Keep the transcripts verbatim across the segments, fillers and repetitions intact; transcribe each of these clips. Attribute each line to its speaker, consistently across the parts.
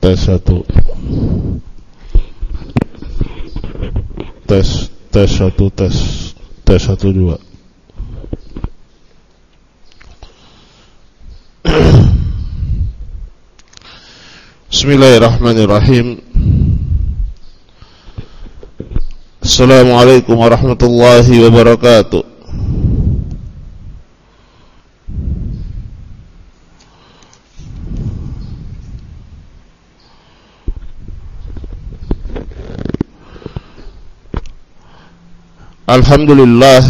Speaker 1: tes satu. Tes tes satu tes tes satu dua. Bismillahirrahmanirrahim. Assalamualaikum warahmatullahi wabarakatuh. Alhamdulillah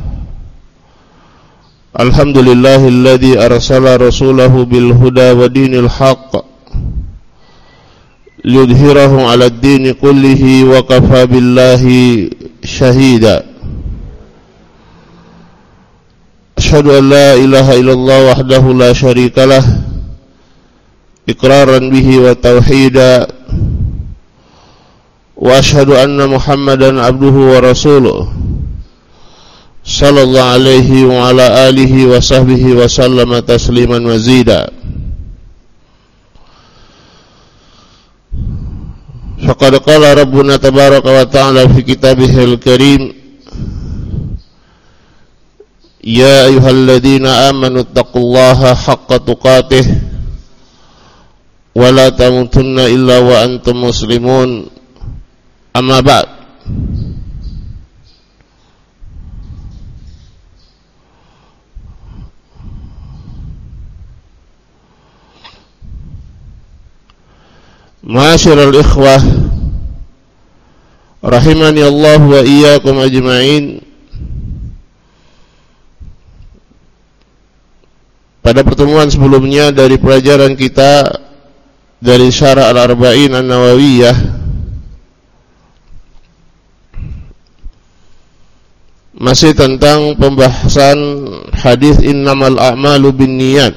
Speaker 1: Alhamdulillahilladzi arsala rasulahu bil huda wa dinil haqq liyudhhirahu 'ala ad-dini kullihi wa kafa billahi shahida. Asyhadu an la ilaha illallah wahdahu la syarikalah iqraran bihi wa tauhida, wa asyhadu anna Muhammadan abduhu wa rasuluh sallallahu alaihi wa ala alihi wa sahbihi wa sallama tasliman mazida. Faqad qala rabbuna tabaraka wa ta'ala fi kitabihil karim, ya ayyuhalladzina amanu taqullaha haqqa tuqatih wa la tamutunna illa wa antum muslimun. Amma ba'd. Ma'asyiral ikhwah rahimani Allah wa iyyakum ajma'in. Pada pertemuan sebelumnya dari pelajaran kita dari Syarah Al-Arba'in An-Nawawiyah, masih tentang pembahasan hadis innamal a'malu binniyat.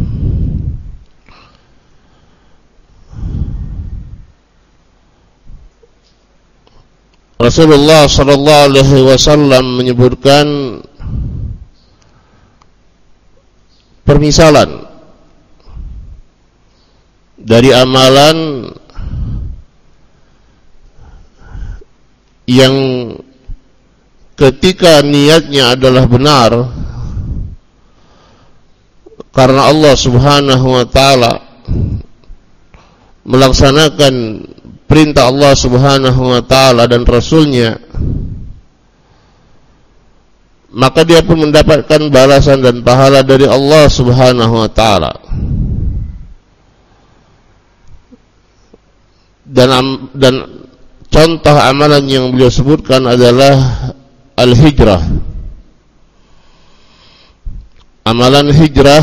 Speaker 1: Rasulullah sallallahu alaihi wasallam menyebutkan permisalan dari amalan yang ketika niatnya adalah benar karena Allah Subhanahu wa taala, melaksanakan perintah Allah Subhanahu wa taala dan Rasulnya, maka dia pun mendapatkan balasan dan pahala dari Allah Subhanahu wa taala. Dan dan contoh amalan yang beliau sebutkan adalah al-hijrah. Amalan hijrah,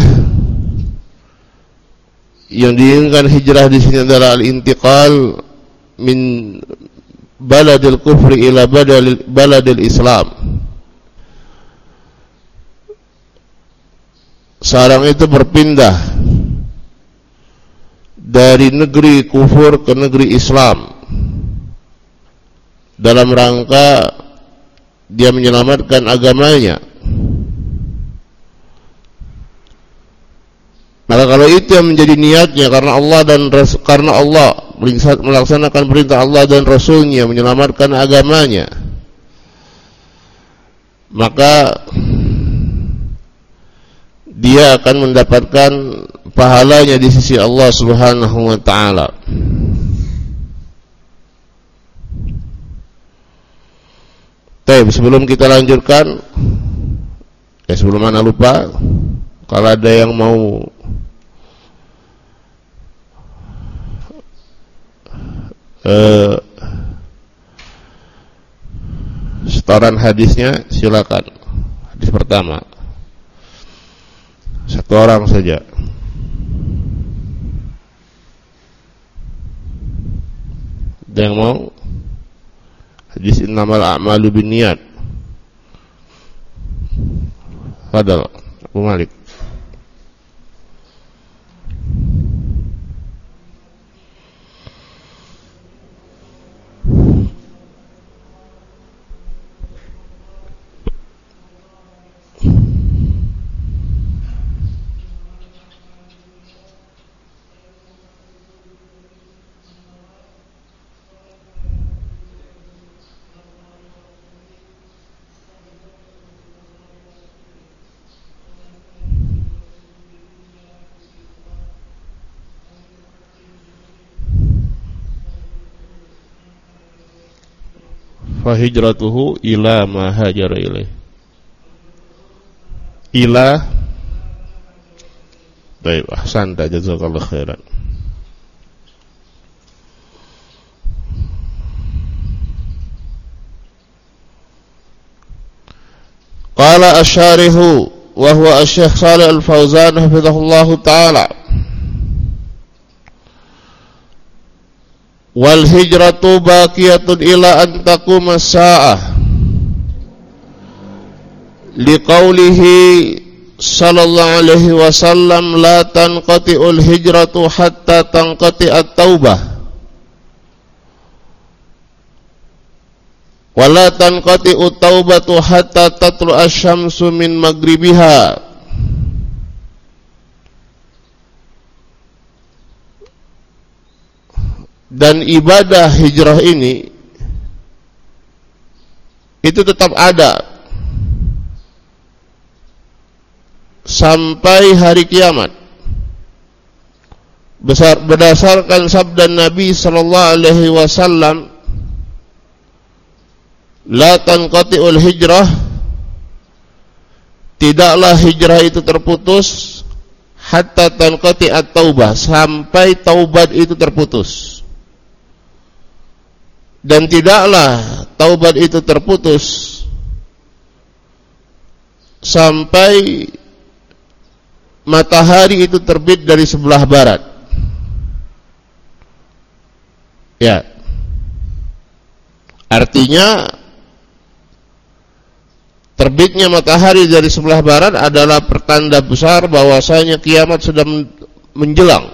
Speaker 1: yang diinginkan hijrah di sini adalah al-intiqal min baladil kufri ila baladil, baladil Islam. Seorang itu berpindah dari negeri kufur ke negeri Islam dalam rangka dia menyelamatkan agamanya. Maka kalau itu yang menjadi niatnya karena Allah dan karena Allah melaksanakan perintah Allah dan Rasulnya, menyelamatkan agamanya, maka dia akan mendapatkan pahalanya di sisi Allah Subhanahu wa ta'ala. Baik, sebelum kita lanjutkan, eh sebelum mana lupa, kalau ada yang mau Uh, setoran hadisnya, silakan. Hadis pertama satu orang saja. Ada yang mau? Hadis innamal a'malu binniyat. Fadal Abu Malik. fa hijratuhu ila ma hajara ilaih. Ila baik, ahsanta, jazakallahu khairan. Qala asyarihu wa huwa asy-Syaikh Shalih Al-Fauzan hafizahullahu taala, wal hijratu baqiyatun ila an taquma as-saa'ah liqaulihi sallallahu alaihi wasallam la tanqati'ul hijratu hatta tanqati'at taubah wa la tanqati'ut taubatu hatta tatlu'a asy-syamsu min maghribiha. Dan ibadah hijrah ini itu tetap ada sampai hari kiamat, besar berdasarkan sabda Nabi sallallahu alaihi wasallam, la tanqati'ul hijrah, tidaklah hijrah itu terputus, hatta tanqati'at taubah, sampai taubat itu terputus. Dan tidaklah taubat itu terputus sampai matahari itu terbit dari sebelah barat. Ya. Artinya terbitnya matahari dari sebelah barat adalah pertanda besar bahwasanya kiamat sudah menjelang.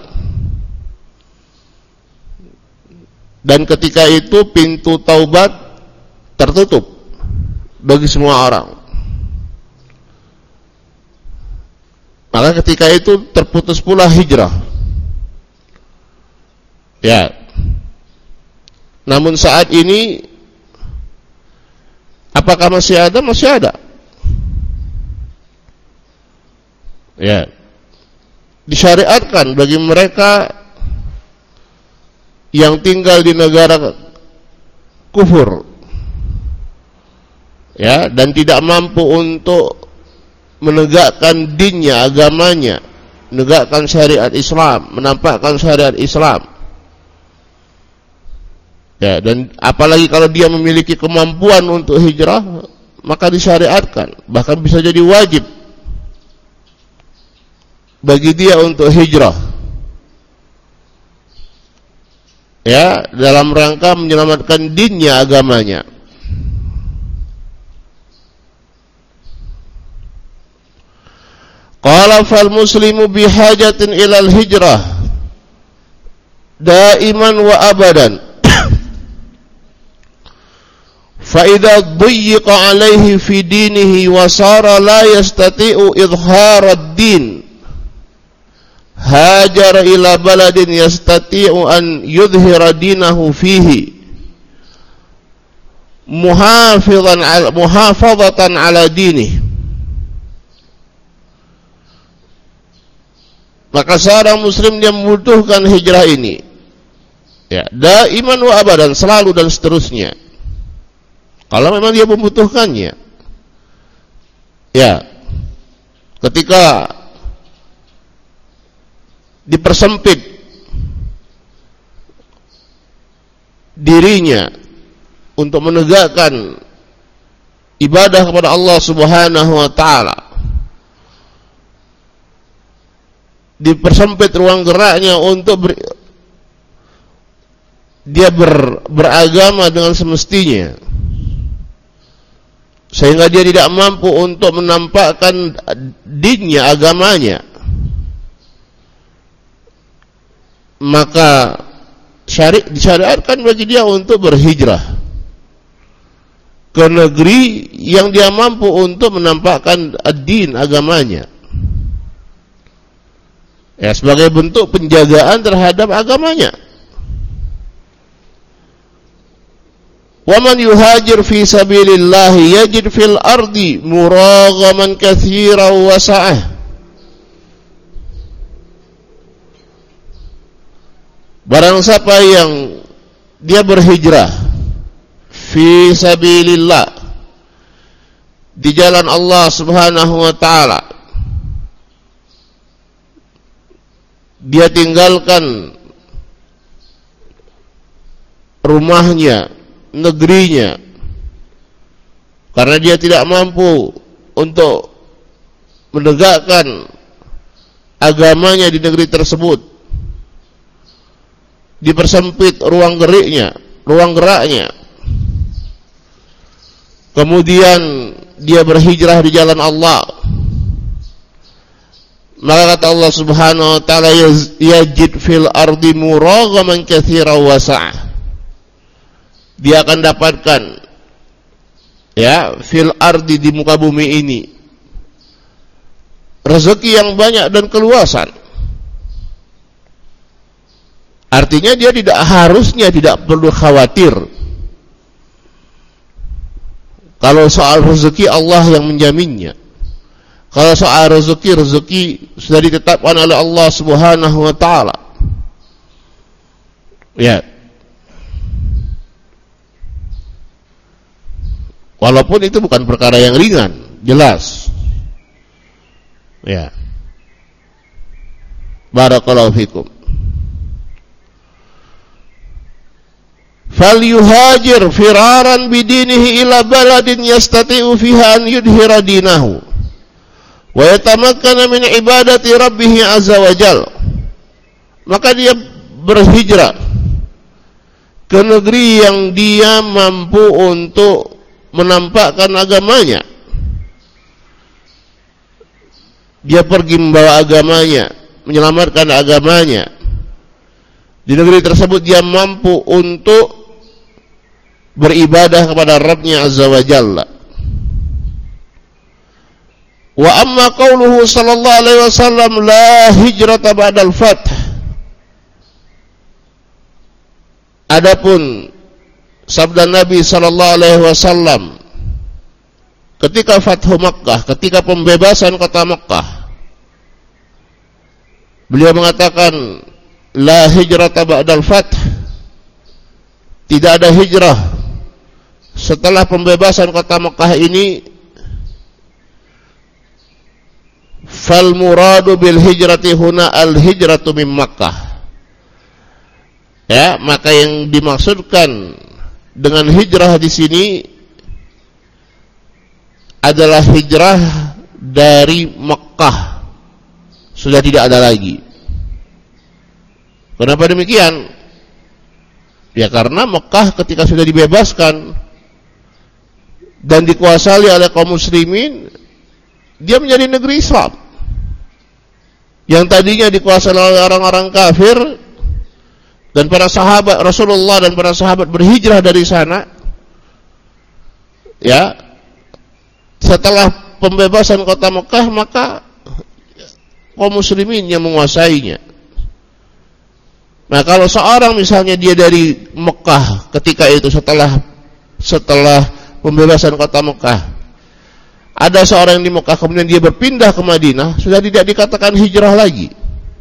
Speaker 1: Dan ketika itu pintu taubat tertutup bagi semua orang. Maka ketika itu terputus pula hijrah. Ya. Namun saat ini apakah masih ada? Masih ada. Ya. Disyariatkan bagi mereka yang tinggal di negara kufur, ya, dan tidak mampu untuk menegakkan dinnya, agamanya, menegakkan syariat Islam, menampakkan syariat Islam. Ya, dan apalagi kalau dia memiliki kemampuan untuk hijrah, maka disyariatkan, bahkan bisa jadi wajib bagi dia untuk hijrah. Ya, dalam rangka menyelamatkan dinnya, agamanya. Qala fal muslimu bihajatin ilal hijrah daiman wa abadan. Fa idza dayyiqa alaihi fi dinihi wa sara la yastati'u idhhar ad-din hajar ila baladin yastati'u an yudhhira dinahu fihi muhafizan ala muhafazatan ala dinih. Maka seorang muslim dia membutuhkan hijrah ini, ya, daiman wa abadan, selalu dan seterusnya, kalau memang dia membutuhkannya. Ya, ketika dipersempit dirinya untuk menegakkan ibadah kepada Allah Subhanahu wa taala, dipersempit ruang geraknya untuk ber, dia ber, beragama dengan semestinya, sehingga dia tidak mampu untuk menampakkan dinnya, agamanya, maka syari, disyariatkan bagi dia untuk berhijrah ke negeri yang dia mampu untuk menampakkan ad-din, agamanya, ya, sebagai bentuk penjagaan terhadap agamanya. Wa man yuhajir fi sabilillah yajid fil ardi muraghaman katsiran wa sa'ah. Barang siapa yang dia berhijrah fi sabilillah, di jalan Allah Subhanahu wa taala, dia tinggalkan rumahnya, negerinya, karena dia tidak mampu untuk menegakkan agamanya di negeri tersebut, dipersempit ruang geraknya, ruang geraknya. Kemudian dia berhijrah di jalan Allah. Maka kata Allah Subhanahu wa taala, yajid fil ardi muragaman katsiran wasa'ah. Dia akan dapatkan, ya, fil ardi, di muka bumi ini, rezeki yang banyak dan keluasan. Artinya dia tidak harusnya tidak perlu khawatir. Kalau soal rezeki, Allah yang menjaminnya. Kalau soal rezeki, rezeki sudah ditetapkan oleh Allah Subhanahu wa taala. Ya. Walaupun itu bukan perkara yang ringan, jelas. Ya. Barakallahu fikum. Falyuhajir firaran bidinihi ila baladin yastati'u fiha an yudhira dinahu wa yatamakkana min ibadati rabbih azza wa jal. Maka dia berhijrah ke negeri yang dia mampu untuk menampakkan agamanya. Dia pergi membawa agamanya, menyelamatkan agamanya. Di negeri tersebut dia mampu untuk beribadah kepada Rabb-Nya Azza wa Jalla. Wa amma qauluhu sallallahu alaihi wasallam la hijrata ba'dal fath. Adapun sabda Nabi sallallahu alaihi wasallam ketika Fathu Makkah, ketika pembebasan kota Makkah, beliau mengatakan la hijrata ba'dal fath, tidak ada hijrah setelah pembebasan kota Makkah ini. Fal muradu bil hijrati huna al hijratu min Makkah. Ya, maka yang dimaksudkan dengan hijrah di sini adalah hijrah dari Makkah, sudah tidak ada lagi. Kenapa demikian? Ya karena Makkah ketika sudah dibebaskan dan dikuasai oleh kaum muslimin, dia menjadi negeri Islam. Yang tadinya dikuasai oleh orang-orang kafir, dan para sahabat Rasulullah dan para sahabat berhijrah dari sana. Ya, setelah pembebasan kota Mekah, maka kaum muslimin yang menguasainya. Nah, kalau seorang misalnya dia dari Mekah ketika itu, setelah setelah pembebasan kota Mekah, ada seorang di Mekah kemudian dia berpindah ke Madinah, sudah tidak dikatakan hijrah lagi.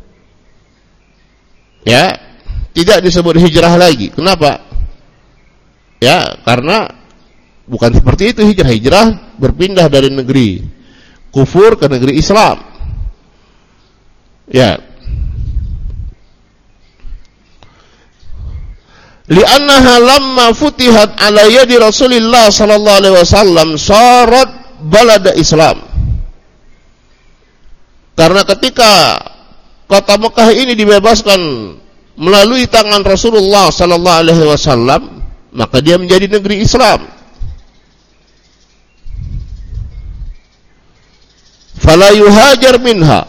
Speaker 1: Ya, tidak disebut hijrah lagi. Kenapa? Ya, karena bukan seperti itu hijrah. Hijrah berpindah dari negeri kufur ke negeri Islam. Ya. Li'annaha lamma futihat ala yadi Rasulillah sallallahu alaihi wasallam sarat balada Islam. Karena ketika kota Mekah ini dibebaskan melalui tangan Rasulullah sallallahu alaihi wasallam, maka dia menjadi negeri Islam. Fala yuhajar minha,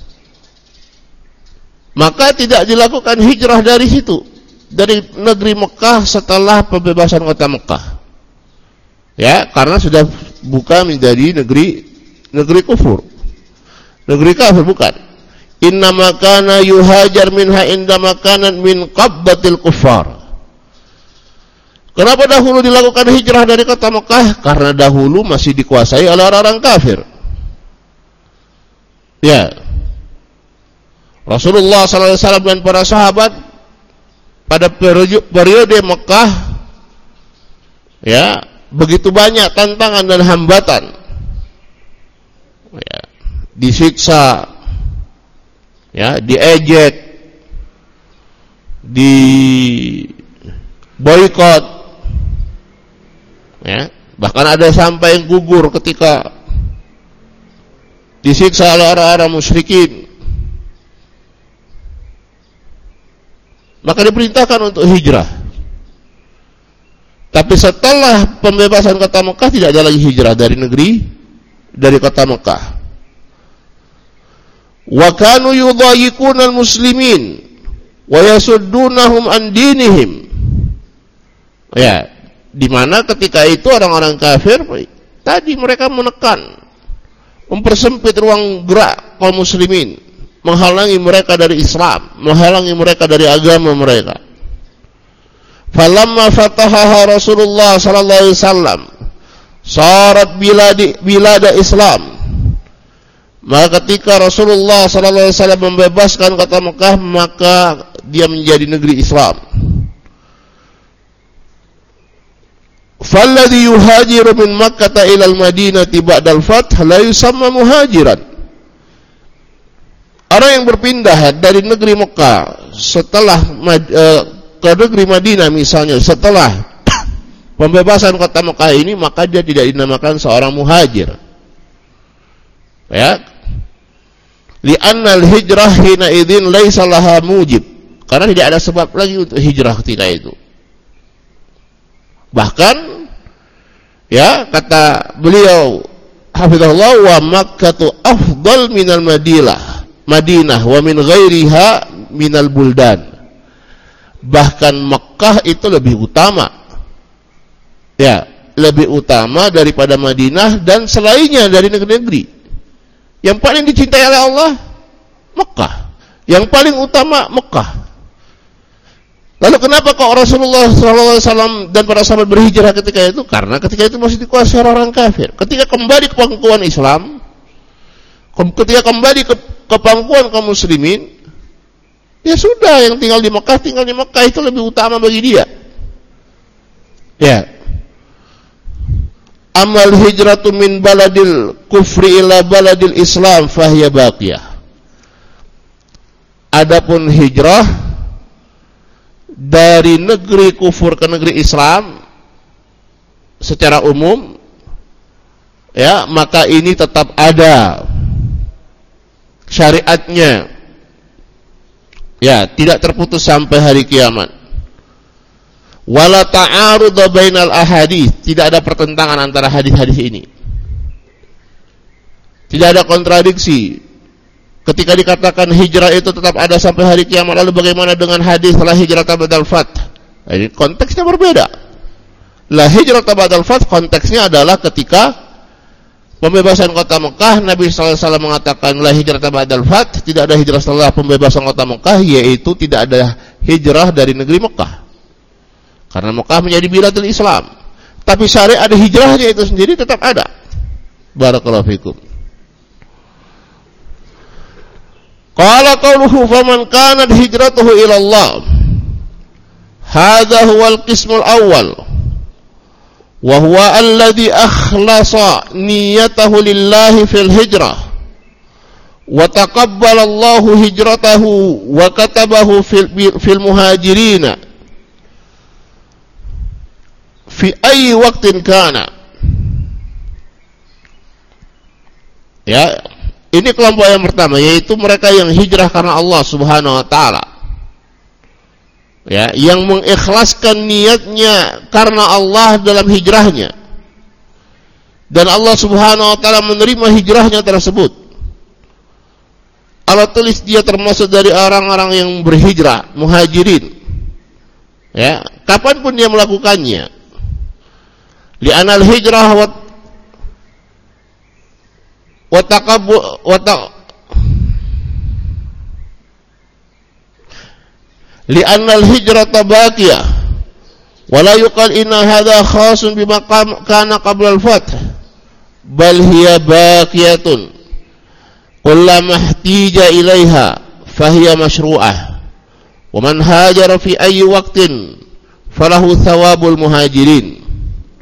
Speaker 1: maka tidak dilakukan hijrah dari situ, dari negeri Mekah setelah pembebasan kota Mekah. Ya, karena sudah bukan menjadi negeri negeri kufur, negeri kafir, bukan. Inna makana yuhajar minha inda makanan min qabbatil kuffar. Kenapa dahulu dilakukan hijrah dari kota Mekah? Karena dahulu masih dikuasai oleh orang-orang kafir. Ya, Rasulullah sallallahu alaihi wasallam dan para sahabat pada periode Mekah ya, begitu banyak tantangan dan hambatan, ya, disiksa, ya, diejek, di boikot, ya, bahkan ada sampai yang gugur ketika disiksa oleh orang-orang musyrikin. Maka diperintahkan untuk hijrah. Tapi setelah pembebasan kota Mekah tidak ada lagi hijrah dari negeri, dari kota Mekah. Wa kanu yudhayiquna al-muslimin wa yasuddunahum an dinihim. Ya, di mana ketika itu orang-orang kafir tadi mereka menekan, mempersempit ruang gerak kaum muslimin, menghalangi mereka dari Islam, menghalangi mereka dari agama mereka. Falamma fatahaha Rasulullah sallallahu alaihi wasallam sarat biladi bilada Islam. Maka ketika Rasulullah sallallahu alaihi wasallam membebaskan kota Mekah, maka dia menjadi negeri Islam. Falladhi yuhajiru min Makkah ila al-Madinati ba'da al-fath la yusamma muhajiran. Orang yang berpindah dari negeri Mekah setelah uh, ke negeri Madinah misalnya setelah pembebasan kota Mekah ini, maka dia tidak dinamakan seorang muhajir. Ya. Li'anna al-hijrah hina idzin laisa laha mujib. Karena tidak ada sebab lagi untuk hijrah ketika itu. Bahkan, ya, kata beliau hafizahullah, wa Makkatu afdal minal Madinah Madinah wa min ghairiha minal buldan. Bahkan Makkah itu lebih utama, ya, lebih utama daripada Madinah dan selainnya dari negeri-negeri. Yang paling dicintai oleh Allah Makkah, yang paling utama Makkah. Lalu kenapa kok Rasulullah shallallahu alaihi wasallam dan para sahabat berhijrah ketika itu? Karena ketika itu masih dikuasai orang kafir. Ketika kembali ke pangkuan Islam, ketika kembali ke, ke pangkuan kaum muslimin, ya sudah, yang tinggal di Mekah tinggal di Mekah, itu lebih utama bagi dia. Ya. Amal hijratu min baladil kufri ila baladil Islam fahiya baqiyah. Adapun hijrah dari negeri kufur ke negeri Islam secara umum, ya, maka ini tetap ada syariatnya, ya, tidak terputus sampai hari kiamat. Wala ta'arud bainal ahadits, tidak ada pertentangan antara hadis-hadis ini, tidak ada kontradiksi. Ketika dikatakan hijrah itu tetap ada sampai hari kiamat, lalu bagaimana dengan hadis la hijrah ba'dal fath? Ini konteksnya berbeda. La hijrah ba'dal fath konteksnya adalah ketika pembebasan kota Mekah, Nabi sallallahu alaihi wasallam mengatakan la hijrah ba'dal fath, tidak ada hijrah setelah pembebasan kota Mekah, yaitu tidak ada hijrah dari negeri Mekah. Karena Mekah menjadi biladul Islam. Tapi syariat ada hijrahnya itu sendiri tetap ada. Barakallahu fikum. Qala qawluhu faman kanat hijratuhu ila Allah. Hadha huwa al-qismul awwal. Wa huwa alladhi akhlasa niyatahu lillahi fil hijrah. Wa taqabbala Allahu hijratahu wa katabahu fil, fil muhajirina. Fi ayyi waqtin kana. Ya, ini kelompok yang pertama, yaitu mereka yang hijrah karena Allah Subhanahu wa taala. Ya, yang mengikhlaskan niatnya karena Allah dalam hijrahnya. Dan Allah Subhanahu wa taala menerima hijrahnya tersebut. Allah tulis dia termasuk dari orang-orang yang berhijrah, muhajirin. Ya, kapanpun dia melakukannya. Li'anal hijrah wa wa taqabbu wa ta li'anal hijrata baqiyah wa la yuqal inna hadha khasun bima kana qabla al-fath bal hiya baqiyatun kullama ihtija ilaiha fahiya mashru'ah wa man hajara fi ayyi waqtin falahu thawabul muhajirin.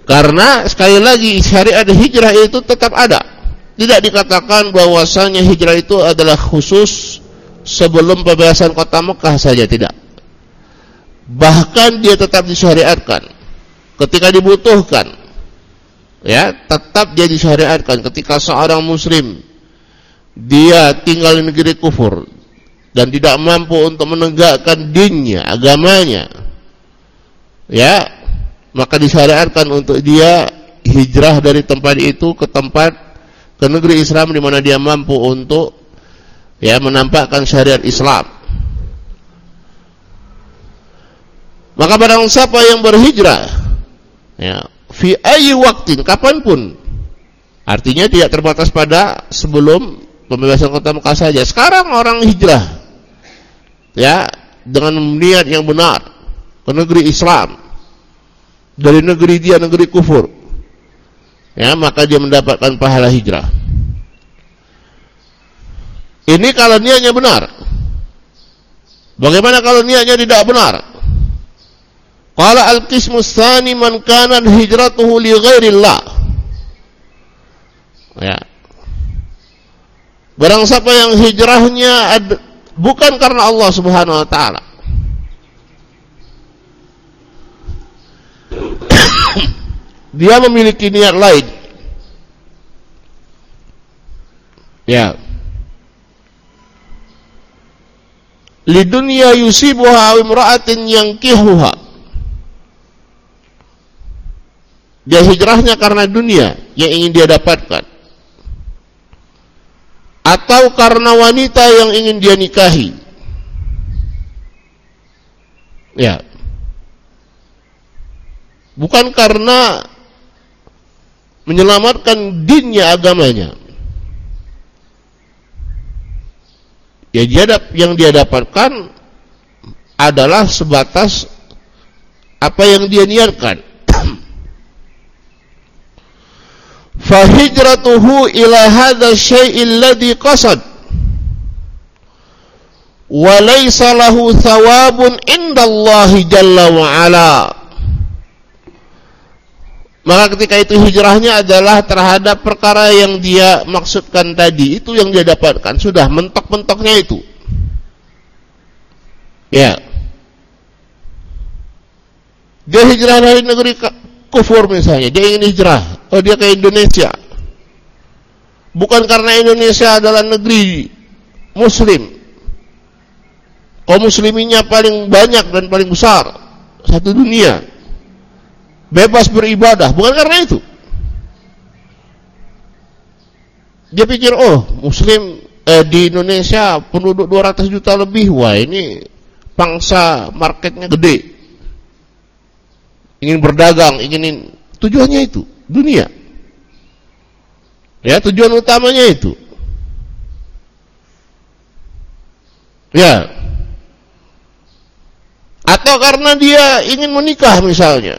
Speaker 1: Karena sekali lagi syariat hijrah itu tetap ada. Tidak dikatakan bahwasanya hijrah itu adalah khusus sebelum pembebasan kota Mekah saja, tidak. Bahkan dia tetap disyariatkan ketika dibutuhkan. Ya, tetap dia disyariatkan ketika seorang muslim dia tinggal di negeri kufur dan tidak mampu untuk menegakkan dinnya, agamanya. Ya, maka disyariatkan untuk dia hijrah dari tempat itu ke tempat ke negeri Islam di mana dia mampu untuk ya menampakkan syariat Islam. Maka barang siapa yang berhijrah ya fi ayyi waqtin, kapanpun, artinya tidak terbatas pada sebelum pembebasan kota Mekah saja. Sekarang orang hijrah ya dengan niat yang benar ke negeri Islam dari negeri dia negeri kufur, ya maka dia mendapatkan pahala hijrah. Ini kalau niatnya benar. Bagaimana kalau niatnya tidak benar? Qala al-qismu tsani man kana hijratuhu li ghairillah. Ya. Barang siapa yang hijrahnya ad, bukan karena Allah Subhanahu wa taala. Dia memiliki niat lain. Ya. Lidunya yusibuha imra'atin yankihuha. Dia hijrahnya karena dunia yang ingin dia dapatkan, atau karena wanita yang ingin dia nikahi. Ya. Bukan karena menyelamatkan dinnya, agamanya. Ya, dia yang dia dapatkan adalah sebatas apa yang dia niatkan. Fa hijratuhu ila hadha syai'il ladzi qasad wa laysa lahu thawabun indallahi jalla wa ala. Maka ketika itu hijrahnya adalah terhadap perkara yang dia maksudkan tadi, itu yang dia dapatkan, sudah mentok-mentoknya itu. Ya. Dia hijrah dari negeri kufur misalnya, dia ingin hijrah, oh dia ke Indonesia. Bukan karena Indonesia adalah negeri muslim, kaum musliminnya paling banyak dan paling besar satu dunia, bebas beribadah, bukan karena itu. Dia pikir, oh muslim eh, di Indonesia penduduk dua ratus juta lebih, wah ini pangsa marketnya gede, ingin berdagang, ingin, tujuannya itu dunia. Ya, tujuan utamanya itu. Ya. Atau karena dia ingin menikah misalnya.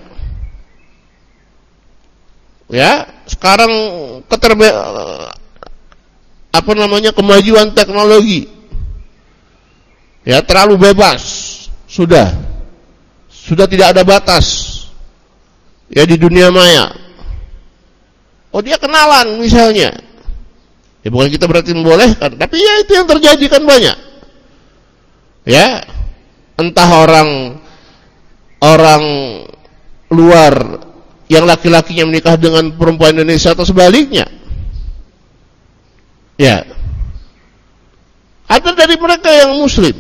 Speaker 1: Ya, sekarang keterbe apa namanya kemajuan teknologi. Ya, terlalu bebas. Sudah. Sudah tidak ada batas. Ya, di dunia maya. Oh, dia kenalan misalnya. Ya, bukan kita berarti membolehkan, tapi ya itu yang terjadi kan banyak. Ya. Entah orang orang luar yang laki-lakinya menikah dengan perempuan Indonesia atau sebaliknya. Ya. Ada dari mereka yang muslim,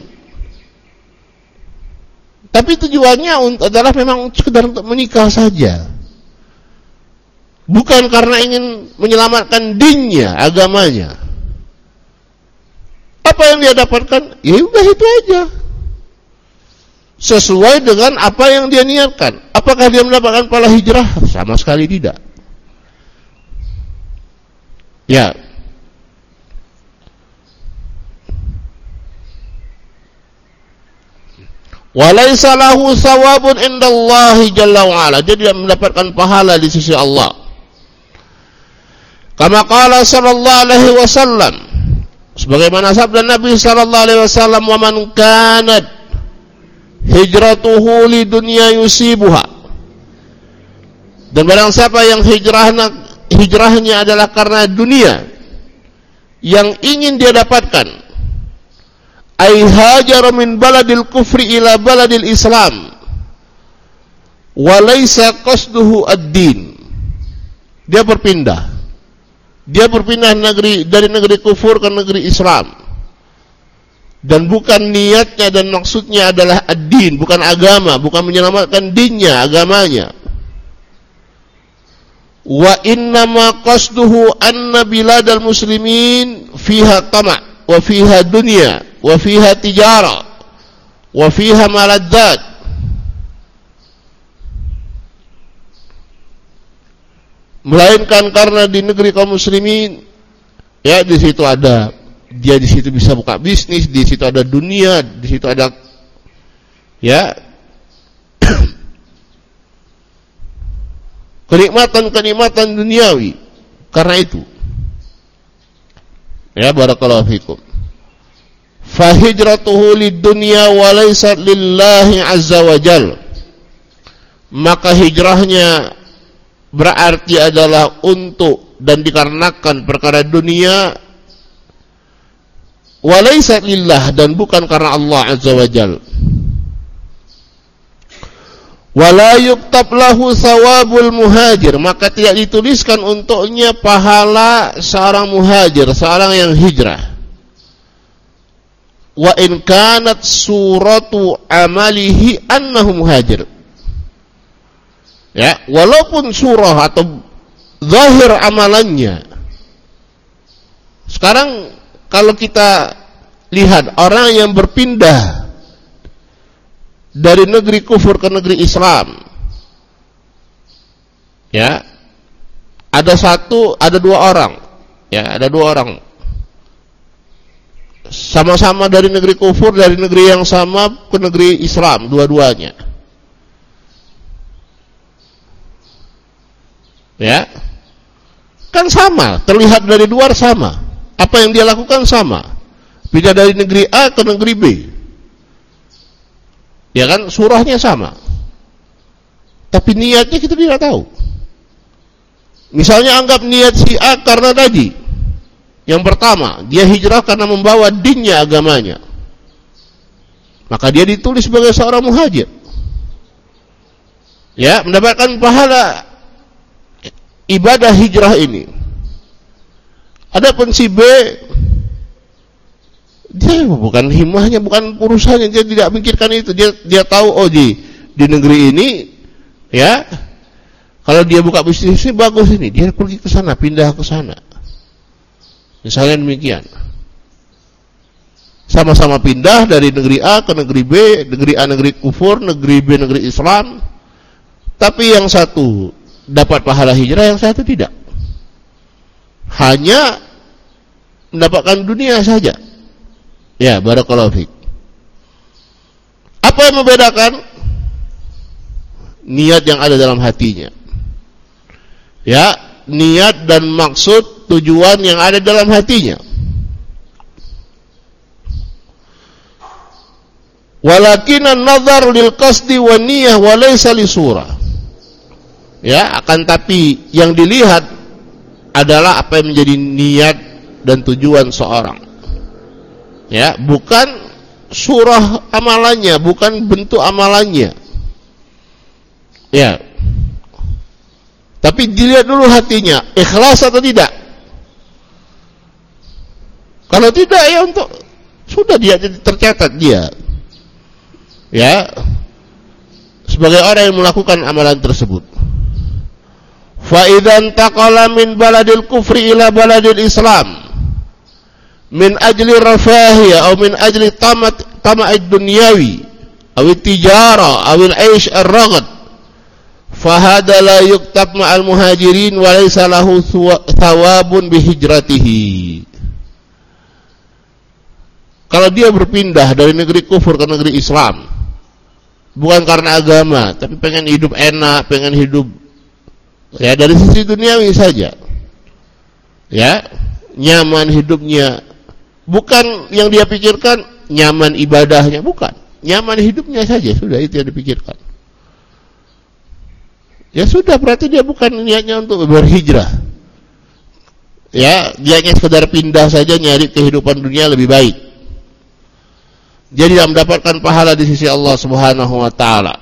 Speaker 1: tapi tujuannya adalah memang sekedar untuk menikah saja. Bukan karena ingin menyelamatkan dinnya, agamanya. Apa yang dia dapatkan? Ya udah itu aja. Sesuai dengan apa yang dia niatkan. Apakah dia mendapatkan pahala hijrah? Sama sekali tidak. Ya. Walaysa lahu thawabun indallahi jalla wa ala. Dia tidak mendapatkan pahala di sisi Allah. Kama qala sallallahu alaihi wasallam, sebagaimana sabda Nabi sallallahu alaihi wasallam, wa man kanat hijratuhu li dunya yusibuha, Dan barang siapa yang hijrahnya, hijrahnya adalah karena dunia yang ingin dia dapatkan, ay hajara min baladil kufri ila baladil islam wa laysa qasduhu ad-din, dia berpindah dia berpindah negeri dari negeri kufur ke negeri Islam, dan bukan niatnya dan maksudnya adalah ad-din, bukan agama, bukan menyelamatkan dinnya, agamanya. Wa innama qasduhu anna biladal muslimin fiha tama' wa fiha dunya wa fiha tijara wa fiha maladzat. Melainkan karena di negeri kaum muslimin, ya di situ ada, dia di situ bisa buka bisnis, di situ ada dunia, di situ ada ya kenikmatan-kenikmatan duniawi. Karena itu, ya barakallahu fikum, fa hijratuhu lid-dunya wa laysat lillahi azza wa jalla, maka hijrahnya berarti adalah untuk dan dikarenakan perkara dunia, wa laysat lillah, dan bukan karena Allah azza wa jalla. Wala yuktab lahu thawabul muhajir, maka tidak dituliskan untuknya pahala seorang muhajir, seorang yang hijrah. Wa in kanat suratu amalihi annahu muhajir, ya, walaupun surah atau zahir amalannya. Sekarang kalau kita lihat orang yang berpindah dari negeri kufur ke negeri Islam, ya, ada satu, ada dua orang, ya, ada dua orang, sama-sama dari negeri kufur, dari negeri yang sama ke negeri Islam, dua-duanya, ya, kan sama, terlihat dari luar sama, apa yang dia lakukan sama, pindah dari negeri A ke negeri B. Ya kan, surahnya sama, tapi niatnya kita tidak tahu. Misalnya anggap niat si A karena tadi, yang pertama, dia hijrah karena membawa dinnya, agamanya, maka dia ditulis sebagai seorang muhajir, ya, mendapatkan pahala ibadah hijrah ini. Adapun si B, dia bukan himmahnya, bukan urusannya, dia tidak mikirkan itu. Dia dia tahu, oh di di negeri ini, ya, kalau dia buka bisnis ini bagus ini, dia pergi ke sana, pindah ke sana. Misalnya demikian. Sama-sama pindah dari negeri A ke negeri B, negeri A negeri kufur, negeri B negeri Islam. Tapi yang satu dapat pahala hijrah, yang satu tidak. Hanya mendapatkan dunia saja. Ya, barakallahu fiik. Apa yang membedakan? Niat yang ada dalam hatinya. Ya, niat dan maksud, tujuan yang ada dalam hatinya. Walakin an-nazar lil qasdi wan niyyah wa laysa li surah. Ya, akan tapi yang dilihat adalah apa yang menjadi niat dan tujuan seorang. Ya, bukan surah amalannya, bukan bentuk amalannya. Ya. Tapi dilihat dulu hatinya, ikhlas atau tidak. Kalau tidak, ya untuk sudah dia tercatat dia, ya, sebagai orang yang melakukan amalan tersebut. Fa idzan taqala min baladil kufri ila baladil islam min ajli rafahiyah atau min ajli tamat tama'id dunyawi atau tijara atau al-aish ar-raghad, fa hada la yuktab ma'al muhajirin wa laysa lahu thawabun bi hijratihi. Kalau dia berpindah dari negeri kufur ke negeri Islam, bukan karena agama, tapi pengen hidup enak, pengen hidup, ya, dari sisi duniawi saja, ya, nyaman hidupnya, bukan yang dia pikirkan nyaman ibadahnya, bukan, nyaman hidupnya saja, sudah itu yang dipikirkan. ya sudah, berarti dia bukan niatnya untuk berhijrah. Ya, dia hanya sekedar pindah saja nyari kehidupan dunia lebih baik. Dia tidak mendapatkan pahala di sisi Allah Subhanahu wa taala.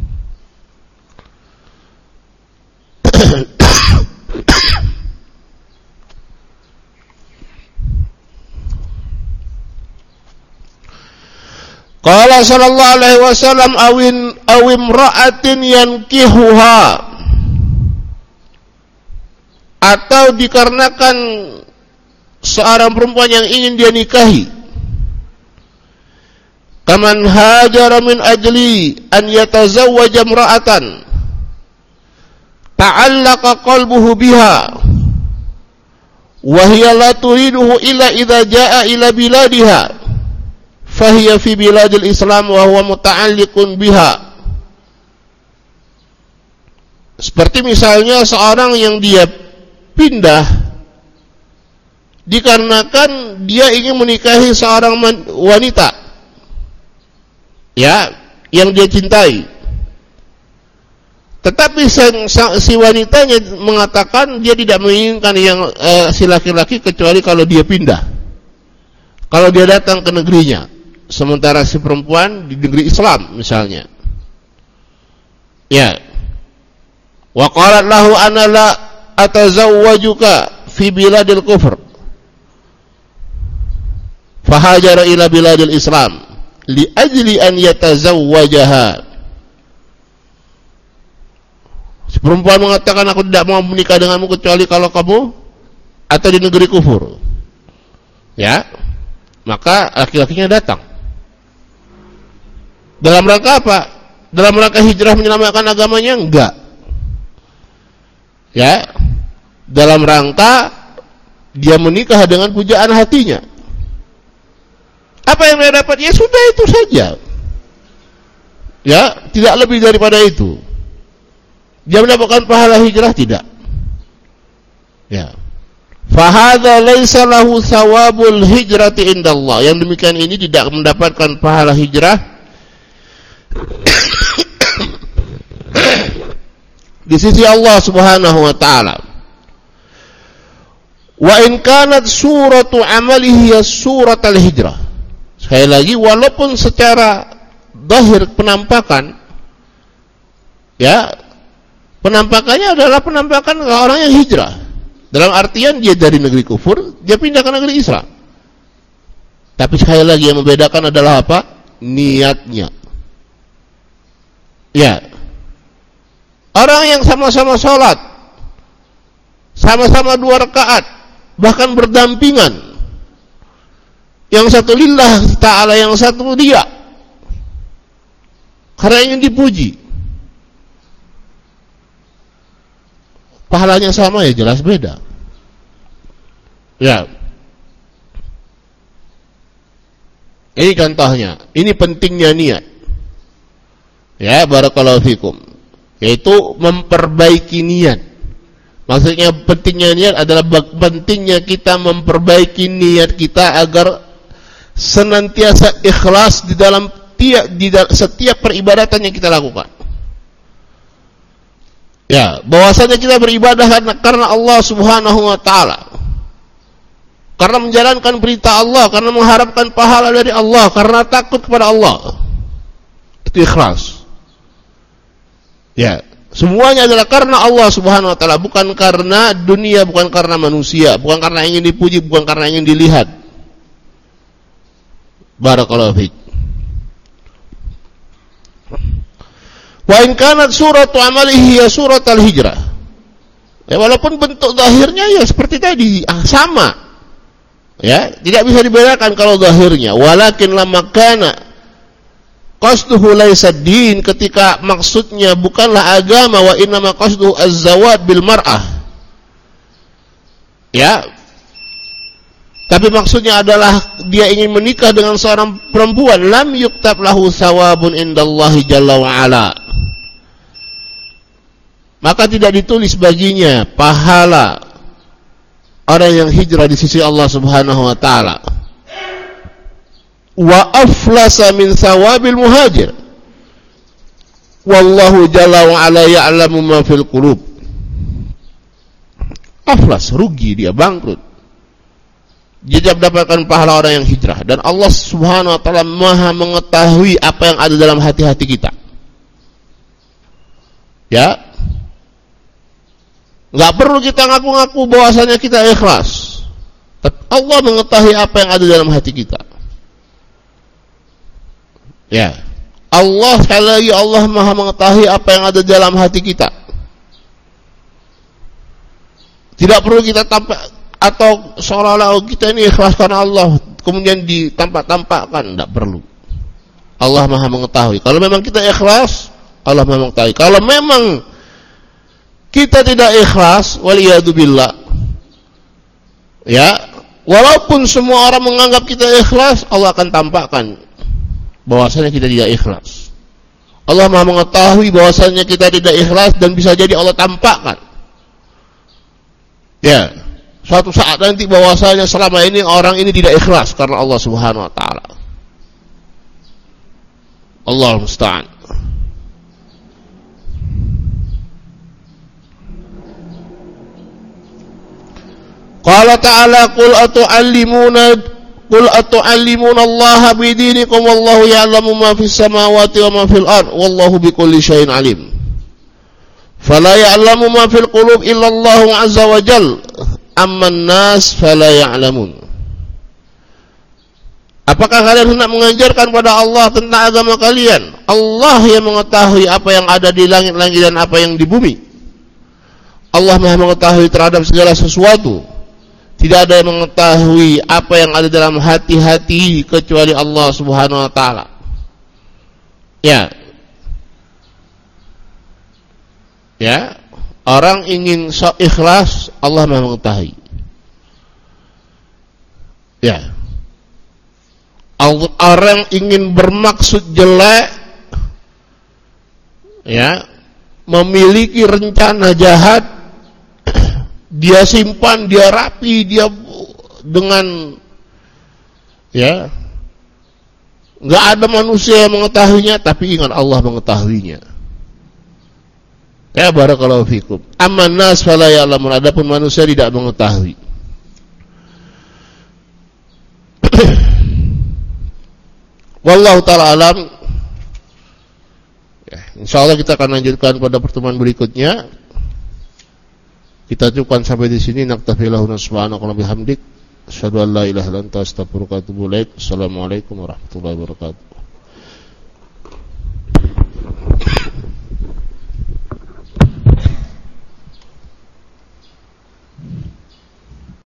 Speaker 1: Qala sallallahu alaihi wasallam awin awim ra'atin yankihuha, atau dikarenakan seorang perempuan yang ingin dia nikahi. Kaman hajara min ajli an yatazawwaja imra'atan ta'allaqa qalbuhu biha wa hiya la turiduhu illa idza jaa ila biladiha fahiya fi biladil Islam wa huwa muta'alliqun biha. Seperti misalnya seorang yang dia pindah dikarenakan dia ingin menikahi seorang wanita, ya, yang dia cintai. Tetapi si wanitanya mengatakan dia tidak menginginkan yang eh, si laki-laki kecuali kalau dia pindah, kalau dia datang ke negerinya. Sementara si perempuan di negeri Islam misalnya, ya, wa qalat lahu ana la atazawwajuka fi biladil kufr fahajara ila biladil Islam li ajli an yatazawwajaha. Si perempuan mengatakan, aku tidak mau menikah denganmu kecuali kalau kamu atau di negeri kufur. Ya, maka laki-lakinya datang. Dalam rangka apa? Dalam rangka hijrah menyelamatkan agamanya? Enggak. Ya, dalam rangka dia menikah dengan pujaan hatinya. Apa yang dia dapat? Ya sudah, itu saja. Ya, tidak lebih daripada itu. Dia mendapatkan pahala hijrah? Tidak. Ya. Fahadha laisa lahu thawabul hijrati indallah. Yang demikian ini tidak mendapatkan pahala hijrah di sisi Allah Subhanahu wa taala. Wa in kanat suratu amalihi suratul hijrah. Sekali lagi, walaupun secara zahir penampakan, ya, penampakannya adalah penampakan orang yang hijrah. Dalam artian dia dari negeri kufur, dia pindah ke negeri Islam. Tapi sekali lagi yang membedakan adalah apa? Niatnya. Ya, orang yang sama-sama sholat, sama-sama dua rakaat, bahkan berdampingan, yang satu lillah ta'ala, yang satu dia karena ingin dipuji, pahalanya sama, ya jelas beda. Ya, ini contohnya, ini pentingnya niat. Ya, barakallahu fikum. Yaitu memperbaiki niat. Maksudnya pentingnya niat adalah pentingnya kita memperbaiki niat kita agar senantiasa ikhlas di dalam tiap di dalam setiap peribadatan yang kita lakukan. Ya, bahwasanya kita beribadah karena, karena Allah Subhanahu wa taala. Karena menjalankan perintah Allah, karena mengharapkan pahala dari Allah, karena takut kepada Allah. Itu ikhlas. Ya, semuanya adalah karena Allah Subhanahu wa taala, bukan karena dunia, bukan karena manusia, bukan karena ingin dipuji, bukan karena ingin dilihat. Barakallahu fiik. Wa in kanat suratu amalihi ya suratul hijrah. Ya, walaupun bentuk zahirnya ya seperti tadi, ah, sama. Ya, tidak bisa dibedakan kalau zahirnya. Walakin lamma kana qasduhu laysa din, ketika maksudnya bukanlah agama, wa innama qasduhu az-zawad bil mar'ah. Ya. Tapi maksudnya adalah dia ingin menikah dengan seorang perempuan, lam yuktab lahu thawabun indallahi jalla wa ala. Maka tidak ditulis baginya pahala orang yang hijrah di sisi Allah Subhanahu wa taala. Wa aflasa min thawabil muhajir, wallahu jalla wa ala ya'lamu ma fil qulub. Aflas, rugi dia, bangkrut. Dia tidak mendapatkan pahala orang yang hijrah. Dan Allah subhanahu wa ta'ala maha mengetahui apa yang ada dalam hati-hati kita. Ya, nggak perlu kita ngaku-ngaku bahwasanya kita ikhlas. Tapi Allah mengetahui apa yang ada dalam hati kita. Ya, Allah sekali lagi, Allah maha mengetahui apa yang ada dalam hati kita. Tidak perlu kita tampak atau seolah-olah kita ini ikhlas karena Allah, kemudian ditampak-tampakkan. Tidak perlu. Allah maha mengetahui. Kalau memang kita ikhlas, Allah maha mengetahui. Kalau memang kita tidak ikhlas, waliyadzubillah, ya, walaupun semua orang menganggap kita ikhlas, Allah akan tampakkan bahwasanya kita tidak ikhlas. Allah maha mengetahui bahwasanya kita tidak ikhlas, dan bisa jadi Allah tampakkan. Ya, suatu saat nanti bahwasanya selama ini orang ini tidak ikhlas karena Allah subhanahu wa ta'ala. Allah musta'an. Qala ta'ala qul atu'allimuna qul atu'allimuna Allah bidinikum wallahu ya'lamu ma fis samawati wa ma fil ard wallahu bikulli syai'in alim. Fala ya'lamu ma fil qulub illa Allah azza wa jal amman nas fala ya'lamun. Apakah kalian hendak mengajarkan pada Allah tentang agama kalian? Allah yang mengetahui apa yang ada di langit-langit dan apa yang di bumi. Allah maha mengetahui terhadap segala sesuatu. Tidak ada yang mengetahui apa yang ada dalam hati-hati kecuali Allah subhanahu wa ta'ala. Ya. Ya. Orang ingin ikhlas, Allah maha mengetahui. Ya. Orang ingin bermaksud jelek, ya, memiliki rencana jahat, dia simpan, dia rapi, dia dengan, ya, nggak ada manusia yang mengetahuinya, tapi ingat Allah mengetahuinya. Ya, barakallahu fikum. Amman nas fala ya'lamun, adapun manusia tidak mengetahui. Wallahu ta'ala alam. Ya, insyaallah kita akan lanjutkan pada pertemuan berikutnya. Kita cukupkan sampai di sini. Naktafilahu subhanaka wa bihamdik, asyhadu an la ilaha illa anta astaghfiruka wa atubu ilaik. Assalamualaikum warahmatullahi wabarakatuh.